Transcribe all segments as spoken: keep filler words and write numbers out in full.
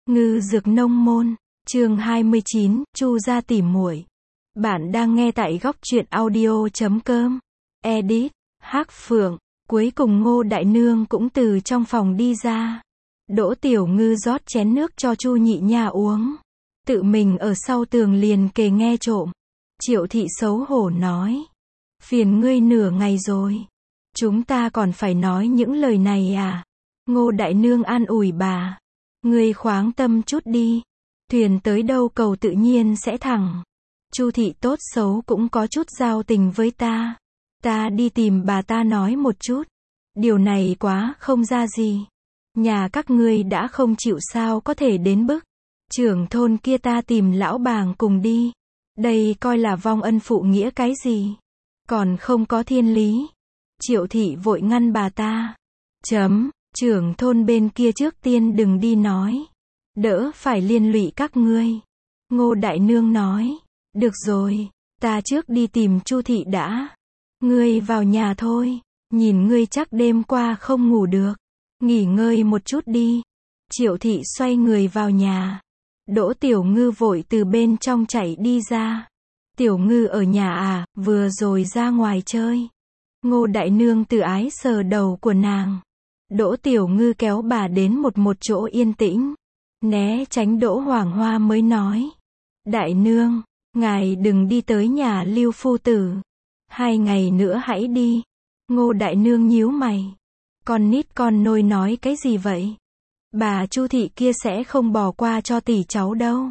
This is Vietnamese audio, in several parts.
Ngư dược nông môn, chương hai mươi chín, Chu gia tỉ muội. Bạn đang nghe tại góc truyện audio chấm com. Edit, Hắc Phượng. Cuối cùng Ngô Đại Nương cũng từ trong phòng đi ra. Đỗ Tiểu Ngư rót chén nước cho Chu Nhị Nha uống. Tự mình ở sau tường liền kề nghe trộm. Triệu Thị xấu hổ nói. Phiền ngươi nửa ngày rồi. Chúng ta còn phải nói những lời này à? Ngô Đại Nương an ủi bà. Ngươi khoáng tâm chút đi. Thuyền tới đâu cầu tự nhiên sẽ thẳng. Chu Thị tốt xấu cũng có chút giao tình với ta. Ta đi tìm bà ta nói một chút. Điều này quá không ra gì. Nhà các ngươi đã không chịu sao có thể đến bức. Trưởng thôn kia ta tìm lão bàng cùng đi. Đây coi là vong ân phụ nghĩa cái gì. Còn không có thiên lý. Triệu Thị vội ngăn bà ta. Chấm. Trưởng thôn bên kia trước tiên đừng đi nói. Đỡ phải liên lụy các ngươi. Ngô Đại Nương nói. Được rồi, ta trước đi tìm Chu Thị đã. Ngươi vào nhà thôi. Nhìn ngươi chắc đêm qua không ngủ được. Nghỉ ngơi một chút đi. Triệu Thị xoay người vào nhà. Đỗ Tiểu Ngư vội từ bên trong chạy đi ra. Tiểu Ngư ở nhà à, vừa rồi ra ngoài chơi. Ngô Đại Nương từ ái sờ đầu của nàng. Đỗ Tiểu Ngư kéo bà đến một một chỗ yên tĩnh. Né tránh Đỗ Hoàng Hoa mới nói. Đại Nương, ngài đừng đi tới nhà Lưu phu tử. Hai ngày nữa hãy đi. Ngô Đại Nương nhíu mày. Con nít con nôi nói cái gì vậy? Bà Chu Thị kia sẽ không bỏ qua cho tỷ cháu đâu.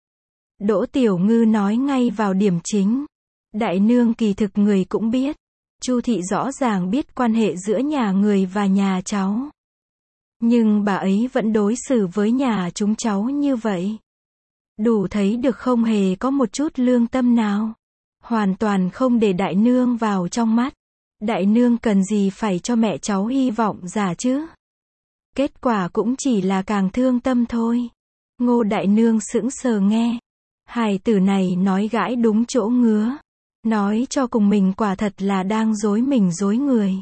Đỗ Tiểu Ngư nói ngay vào điểm chính. Đại Nương kỳ thực người cũng biết. Chu Thị rõ ràng biết quan hệ giữa nhà người và nhà cháu. Nhưng bà ấy vẫn đối xử với nhà chúng cháu như vậy. Đủ thấy được không hề có một chút lương tâm nào. Hoàn toàn không để Đại Nương vào trong mắt. Đại Nương cần gì phải cho mẹ cháu hy vọng giả chứ? Kết quả cũng chỉ là càng thương tâm thôi. Ngô Đại Nương sững sờ nghe. Hài tử này nói gãi đúng chỗ ngứa. Nói cho cùng mình quả thật là đang dối mình dối người.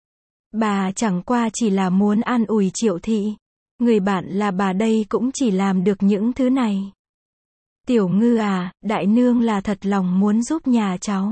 Bà chẳng qua chỉ là muốn an ủi Triệu Thị. Người bạn là bà đây cũng chỉ làm được những thứ này. Tiểu Ngư à, Đại Nương là thật lòng muốn giúp nhà cháu.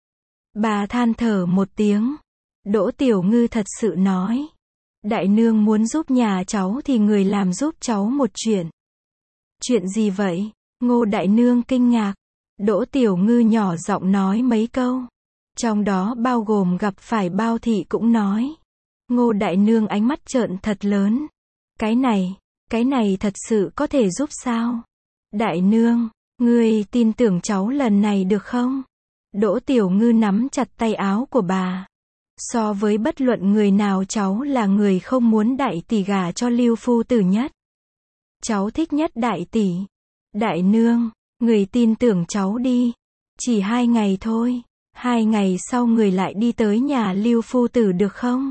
Bà than thở một tiếng. Đỗ Tiểu Ngư thật sự nói. Đại Nương muốn giúp nhà cháu thì người làm giúp cháu một chuyện. Chuyện gì vậy? Ngô Đại Nương kinh ngạc. Đỗ Tiểu Ngư nhỏ giọng nói mấy câu. Trong đó bao gồm gặp phải Bao Thị cũng nói. Ngô Đại Nương ánh mắt trợn thật lớn. Cái này, cái này thật sự có thể giúp sao? Đại Nương, ngươi tin tưởng cháu lần này được không? Đỗ Tiểu Ngư nắm chặt tay áo của bà. So với bất luận người nào cháu là người không muốn đại tỷ gả cho Lưu phu tử nhất. Cháu thích nhất đại tỷ. Đại Nương, người tin tưởng cháu đi. Chỉ hai ngày thôi. Hai ngày sau người lại đi tới nhà Lưu phu tử được không?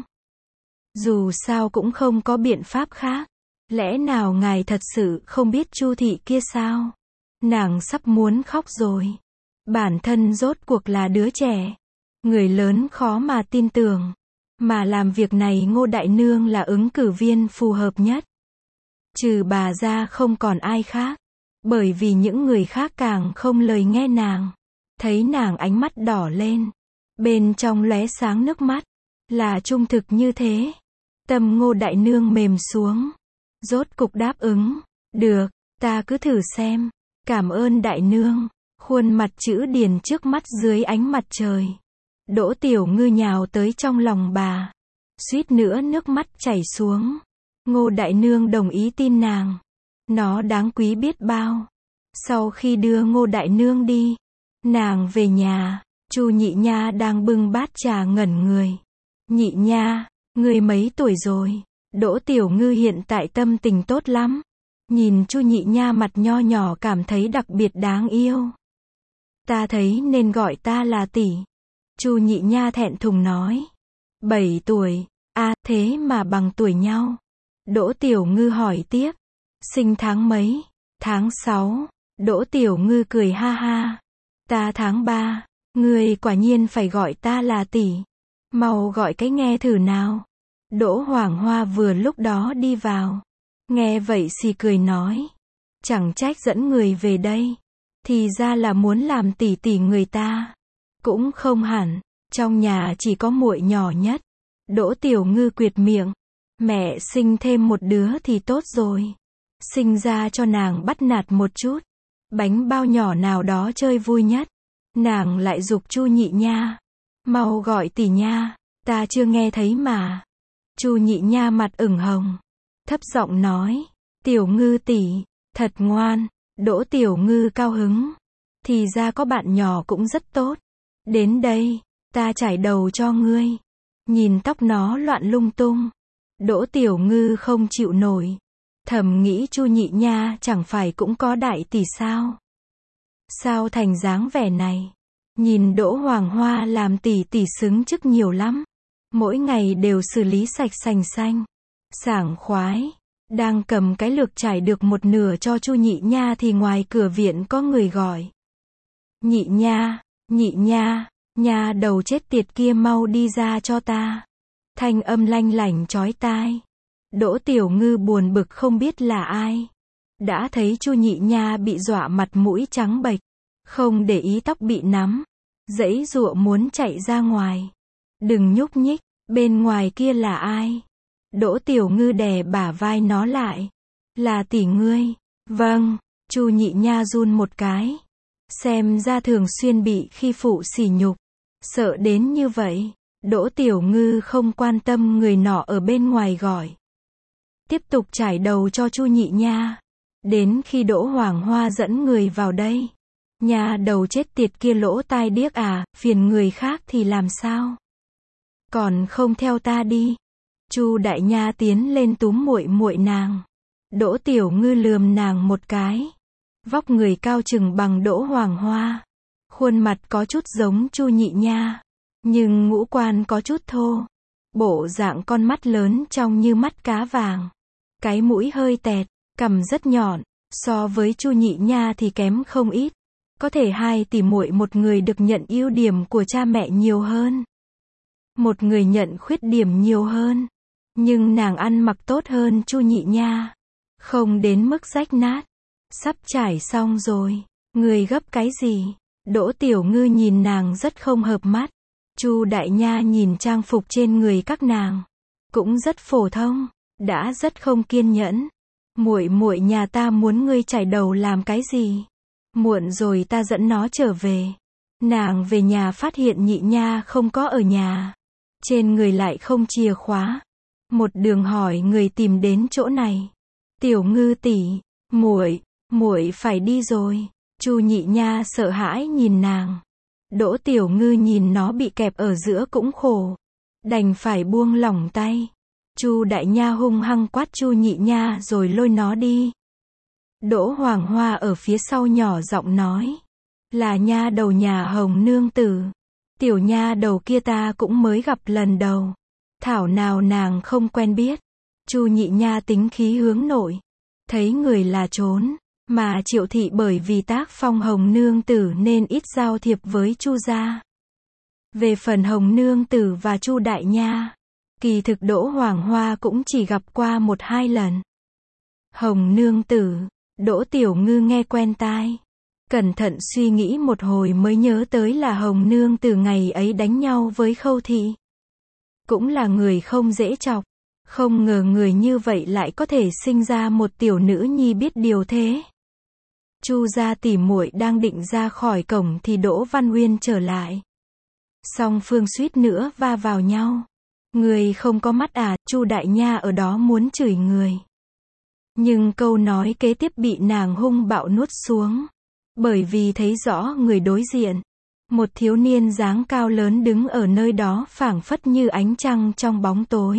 Dù sao cũng không có biện pháp khác. Lẽ nào ngài thật sự không biết Chu Thị kia sao? Nàng sắp muốn khóc rồi. Bản thân rốt cuộc là đứa trẻ. Người lớn khó mà tin tưởng. Mà làm việc này Ngô Đại Nương là ứng cử viên phù hợp nhất. Trừ bà ra không còn ai khác. Bởi vì những người khác càng không lời nghe nàng. Thấy nàng ánh mắt đỏ lên. Bên trong lóe sáng nước mắt. Là trung thực như thế. Tâm Ngô Đại Nương mềm xuống. Rốt cục đáp ứng. Được, ta cứ thử xem. Cảm ơn Đại Nương. Khuôn mặt chữ điền trước mắt dưới ánh mặt trời. Đỗ Tiểu Ngư nhào tới trong lòng bà. Suýt nữa nước mắt chảy xuống. Ngô Đại Nương đồng ý tin nàng. Nó đáng quý biết bao. Sau khi đưa Ngô Đại Nương đi, nàng về nhà. Chu Nhị Nha đang bưng bát trà ngẩn người. Nhị Nha, ngươi mấy tuổi rồi? Đỗ Tiểu Ngư hiện tại tâm tình tốt lắm. Nhìn Chu Nhị Nha mặt nho nhỏ cảm thấy đặc biệt đáng yêu. Ta thấy nên gọi ta là tỷ. Chu Nhị Nha thẹn thùng nói. Bảy tuổi, à thế mà bằng tuổi nhau. Đỗ Tiểu Ngư hỏi tiếp. Sinh tháng mấy? Tháng sáu. Đỗ Tiểu Ngư cười ha ha. Ta tháng ba. Ngươi quả nhiên phải gọi ta là tỷ. Mau gọi cái nghe thử nào. Đỗ Hoàng Hoa vừa lúc đó đi vào. Nghe vậy xì cười nói. Chẳng trách dẫn người về đây. Thì ra là muốn làm tỷ tỷ người ta. Cũng không hẳn. Trong nhà chỉ có muội nhỏ nhất. Đỗ Tiểu Ngư quyệt miệng. Mẹ sinh thêm một đứa thì tốt rồi. Sinh ra cho nàng bắt nạt một chút. Bánh bao nhỏ nào đó chơi vui nhất. Nàng lại giục Chu Nhị Nha. Mau gọi tỷ nha. Ta chưa nghe thấy mà. Chu Nhị Nha mặt ửng hồng. Thấp giọng nói. Tiểu Ngư tỷ, thật ngoan. Đỗ Tiểu Ngư cao hứng. Thì ra có bạn nhỏ cũng rất tốt. Đến đây, ta chải đầu cho ngươi. Nhìn tóc nó loạn lung tung. Đỗ Tiểu Ngư không chịu nổi. Thầm nghĩ Chu Nhị Nha chẳng phải cũng có đại tỷ sao? Sao thành dáng vẻ này? Nhìn Đỗ Hoàng Hoa làm tỷ tỷ xứng chức nhiều lắm. Mỗi ngày đều xử lý sạch sành xanh. Sảng khoái. Đang cầm cái lược trải được một nửa cho Chu Nhị Nha thì ngoài cửa viện có người gọi. Nhị Nha, Nhị Nha, nha đầu chết tiệt kia mau đi ra cho ta. Thanh âm lanh lảnh chói tai. Đỗ Tiểu Ngư buồn bực không biết là ai. Đã thấy Chu Nhị Nha bị dọa mặt mũi trắng bệch, không để ý tóc bị nắm, giãy giụa muốn chạy ra ngoài. Đừng nhúc nhích, bên ngoài kia là ai? Đỗ Tiểu Ngư đè bả vai nó lại. Là tỷ ngươi. Vâng. Chu Nhị Nha run một cái. Xem ra thường xuyên bị khi phụ sỉ nhục. Sợ đến như vậy. Đỗ Tiểu Ngư không quan tâm người nọ ở bên ngoài gọi. Tiếp tục trải đầu cho Chu Nhị Nha. Đến khi Đỗ Hoàng Hoa dẫn người vào đây. Nha đầu chết tiệt kia lỗ tai điếc à, phiền người khác thì làm sao? Còn không theo ta đi. Chu Đại Nha tiến lên túm muội muội nàng. Đỗ Tiểu Ngư lườm nàng một cái. Vóc người cao chừng bằng Đỗ Hoàng Hoa. Khuôn mặt có chút giống Chu Nhị Nha. Nhưng ngũ quan có chút thô. Bộ dạng con mắt lớn trong như mắt cá vàng. Cái mũi hơi tẹt, cằm rất nhọn. So với Chu Nhị Nha thì kém không ít. Có thể hai tỷ muội một người được nhận ưu điểm của cha mẹ nhiều hơn. Một người nhận khuyết điểm nhiều hơn. Nhưng nàng ăn mặc tốt hơn Chu Nhị Nha. Không đến mức rách nát. Sắp trải xong rồi. Người gấp cái gì? Đỗ Tiểu Ngư nhìn nàng rất không hợp mắt. Chu Đại Nha nhìn trang phục trên người các nàng. Cũng rất phổ thông. Đã rất không kiên nhẫn. Muội muội nhà ta muốn ngươi chải đầu làm cái gì? Muộn rồi ta dẫn nó trở về. Nàng về nhà phát hiện Nhị Nha không có ở nhà. Trên người lại không chìa khóa. Một đường hỏi người tìm đến chỗ này. Tiểu Ngư tỷ, muội, muội phải đi rồi. Chu Nhị Nha sợ hãi nhìn nàng. Đỗ Tiểu Ngư nhìn nó bị kẹp ở giữa cũng khổ. Đành phải buông lỏng tay. Chu Đại Nha hung hăng quát Chu Nhị Nha rồi lôi nó đi. Đỗ Hoàng Hoa ở phía sau nhỏ giọng nói. Là nha đầu nhà Hồng nương tử. Tiểu nha đầu kia ta cũng mới gặp lần đầu. Thảo nào nàng không quen biết. Chu Nhị Nha tính khí hướng nội. Thấy người là trốn. Mà Triệu thị bởi vì tác phong Hồng nương tử nên ít giao thiệp với Chu gia. Về phần Hồng nương tử và Chu Đại Nha, kỳ thực Đỗ Hoàng Hoa cũng chỉ gặp qua một hai lần. Hồng nương tử, Đỗ Tiểu Ngư nghe quen tai. Cẩn thận suy nghĩ một hồi mới nhớ tới là Hồng nương tử ngày ấy đánh nhau với Khâu thị. Cũng là người không dễ chọc. Không ngờ người như vậy lại có thể sinh ra một tiểu nữ nhi biết điều thế. Chu gia tỷ muội đang định ra khỏi cổng thì Đỗ Văn Uyên trở lại. Song phương suýt nữa va vào nhau. Người không có mắt à? Chu Đại Nha ở đó muốn chửi người. Nhưng câu nói kế tiếp bị nàng hung bạo nuốt xuống. Bởi vì thấy rõ người đối diện. Một thiếu niên dáng cao lớn đứng ở nơi đó phảng phất như ánh trăng trong bóng tối.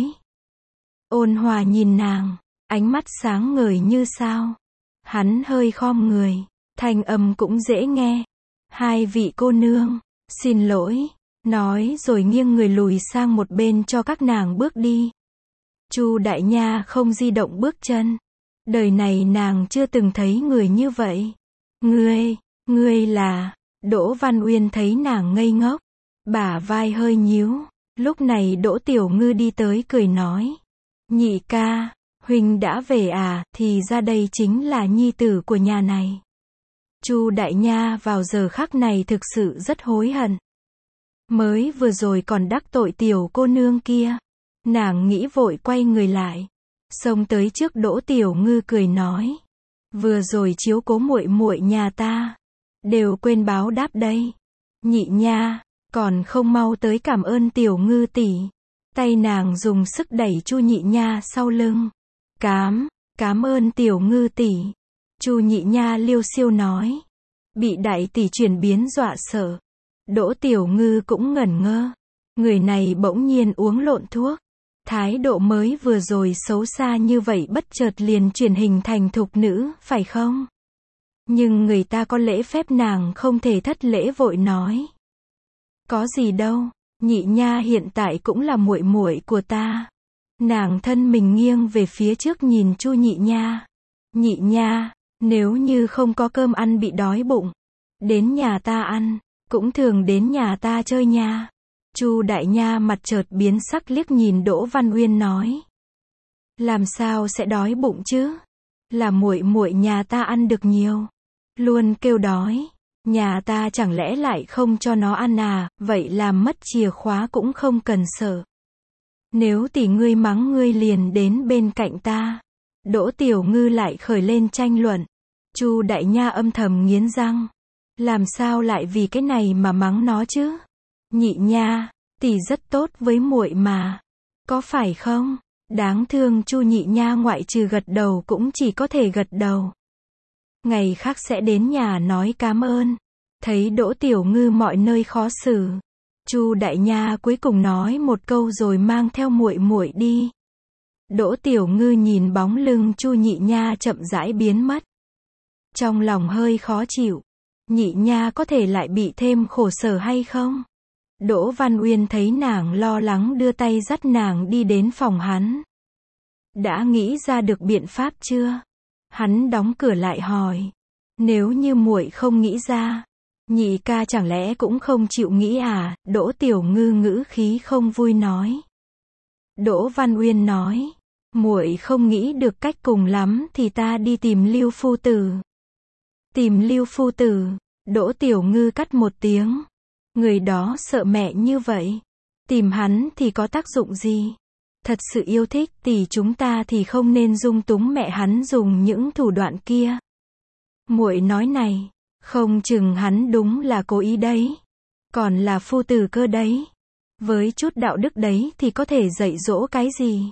Ôn hòa nhìn nàng, ánh mắt sáng ngời như sao. Hắn hơi khom người, thanh âm cũng dễ nghe. Hai vị cô nương, xin lỗi, nói rồi nghiêng người lùi sang một bên cho các nàng bước đi. Chu Đại Nha không di động bước chân. Đời này nàng chưa từng thấy người như vậy. Ngươi, ngươi là... Đỗ Văn Uyên thấy nàng ngây ngốc, bả vai hơi nhíu. Lúc này Đỗ Tiểu Ngư đi tới cười nói. Nhị ca, Huynh đã về à, thì ra đây chính là nhi tử của nhà này. Chu Đại Nha vào giờ khắc này thực sự rất hối hận. Mới vừa rồi còn đắc tội tiểu cô nương kia. Nàng nghĩ vội quay người lại. Xông tới trước Đỗ Tiểu Ngư cười nói. Vừa rồi chiếu cố muội muội nhà ta. Đều quên báo đáp đây. Nhị nha, còn không mau tới cảm ơn Tiểu Ngư tỷ. Tay nàng dùng sức đẩy Chu Nhị Nha sau lưng. Cám, cám ơn Tiểu Ngư tỷ. Chu Nhị Nha liêu xiêu nói. Bị đại tỷ chuyển biến dọa sợ. Đỗ Tiểu Ngư cũng ngẩn ngơ. Người này bỗng nhiên uống lộn thuốc. Thái độ mới vừa rồi xấu xa như vậy bất chợt liền chuyển hình thành thục nữ, phải không? Nhưng người ta có lễ phép nàng không thể thất lễ vội nói. Có gì đâu, Nhị Nha hiện tại cũng là muội muội của ta. Nàng thân mình nghiêng về phía trước nhìn Chu Nhị Nha. Nhị Nha, nếu như không có cơm ăn bị đói bụng, đến nhà ta ăn, cũng thường đến nhà ta chơi nha. Chu Đại Nha mặt chợt biến sắc liếc nhìn Đỗ Văn Uyên nói. Làm sao sẽ đói bụng chứ? Là muội muội nhà ta ăn được nhiều. Luôn kêu đói. Nhà ta chẳng lẽ lại không cho nó ăn à, vậy làm mất chìa khóa cũng không cần sợ. Nếu tỷ ngươi mắng ngươi liền đến bên cạnh ta. Đỗ Tiểu Ngư lại khởi lên tranh luận. Chu Đại Nha âm thầm nghiến răng. Làm sao lại vì cái này mà mắng nó chứ? Nhị Nha, tỷ rất tốt với muội mà. Có phải không? Đáng thương Chu Nhị Nha ngoại trừ gật đầu cũng chỉ có thể gật đầu. Ngày khác sẽ đến nhà nói cám ơn. Thấy Đỗ Tiểu Ngư mọi nơi khó xử. Chu Đại Nha cuối cùng nói một câu rồi mang theo muội muội đi. Đỗ Tiểu Ngư nhìn bóng lưng Chu Nhị Nha chậm rãi biến mất. Trong lòng hơi khó chịu. Nhị Nha có thể lại bị thêm khổ sở hay không? Đỗ Văn Uyên thấy nàng lo lắng đưa tay dắt nàng đi đến phòng hắn. Đã nghĩ ra được biện pháp chưa? Hắn đóng cửa lại hỏi. Nếu như muội không nghĩ ra, nhị ca chẳng lẽ cũng không chịu nghĩ à? Đỗ Tiểu Ngư ngữ khí không vui nói. Đỗ Văn Uyên nói. Muội không nghĩ được cách, cùng lắm thì ta đi tìm Lưu phu tử. Tìm Lưu phu tử? Đỗ Tiểu Ngư cắt một tiếng. Người đó sợ mẹ như vậy. Tìm hắn thì có tác dụng gì? Thật sự yêu thích thì chúng ta thì không nên dung túng mẹ hắn dùng những thủ đoạn kia. Muội nói này, không chừng hắn đúng là cố ý đấy. Còn là phu tử cơ đấy. Với chút đạo đức đấy thì có thể dạy dỗ cái gì?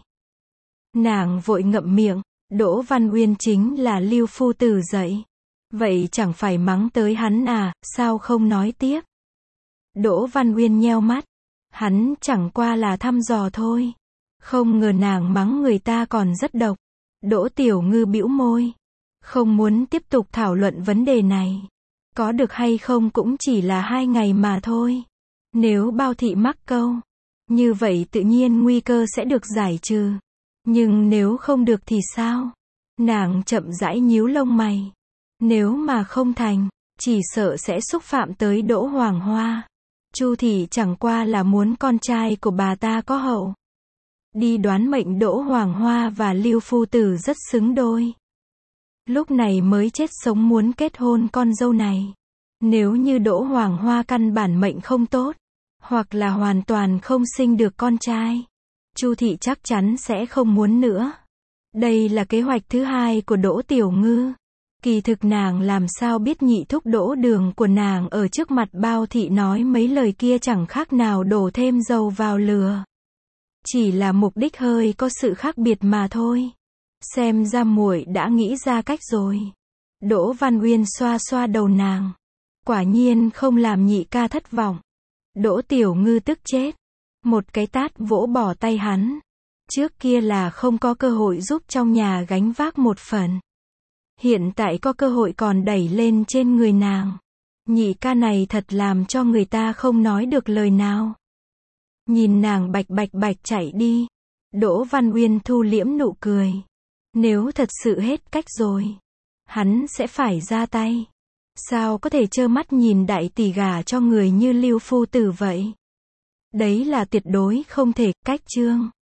Nàng vội ngậm miệng. Đỗ Văn Uyên chính là Lưu phu tử dạy. Vậy chẳng phải mắng tới hắn à, sao không nói tiếp? Đỗ Văn Uyên nheo mắt. Hắn chẳng qua là thăm dò thôi. Không ngờ nàng mắng người ta còn rất độc. Đỗ Tiểu Ngư bĩu môi. Không muốn tiếp tục thảo luận vấn đề này. Có được hay không cũng chỉ là hai ngày mà thôi. Nếu Bao Thị mắc câu, như vậy tự nhiên nguy cơ sẽ được giải trừ. Nhưng nếu không được thì sao? Nàng chậm rãi nhíu lông mày. Nếu mà không thành, chỉ sợ sẽ xúc phạm tới Đỗ Hoàng Hoa. Chu thị chẳng qua là muốn con trai của bà ta có hậu. Đi đoán mệnh Đỗ Hoàng Hoa và Lưu phu tử rất xứng đôi. Lúc này mới chết sống muốn kết hôn con dâu này. Nếu như Đỗ Hoàng Hoa căn bản mệnh không tốt, hoặc là hoàn toàn không sinh được con trai, Chu thị chắc chắn sẽ không muốn nữa. Đây là kế hoạch thứ hai của Đỗ Tiểu Ngư. Kỳ thực nàng làm sao biết nhị thúc Đỗ Đường của nàng ở trước mặt Bao Thị nói mấy lời kia chẳng khác nào đổ thêm dầu vào lửa. Chỉ là mục đích hơi có sự khác biệt mà thôi. Xem ra muội đã nghĩ ra cách rồi. Đỗ Văn Uyên xoa xoa đầu nàng. Quả nhiên không làm nhị ca thất vọng. Đỗ Tiểu Ngư tức chết. Một cái tát vỗ bỏ tay hắn. Trước kia là không có cơ hội giúp trong nhà gánh vác một phần. Hiện tại có cơ hội còn đẩy lên trên người nàng. Nhị ca này thật làm cho người ta không nói được lời nào. Nhìn nàng bạch bạch bạch chạy đi. Đỗ Văn Uyên thu liễm nụ cười. Nếu thật sự hết cách rồi, hắn sẽ phải ra tay. Sao có thể trơ mắt nhìn đại tỷ gả cho người như Lưu phu tử vậy? Đấy là tuyệt đối không thể. Cách chương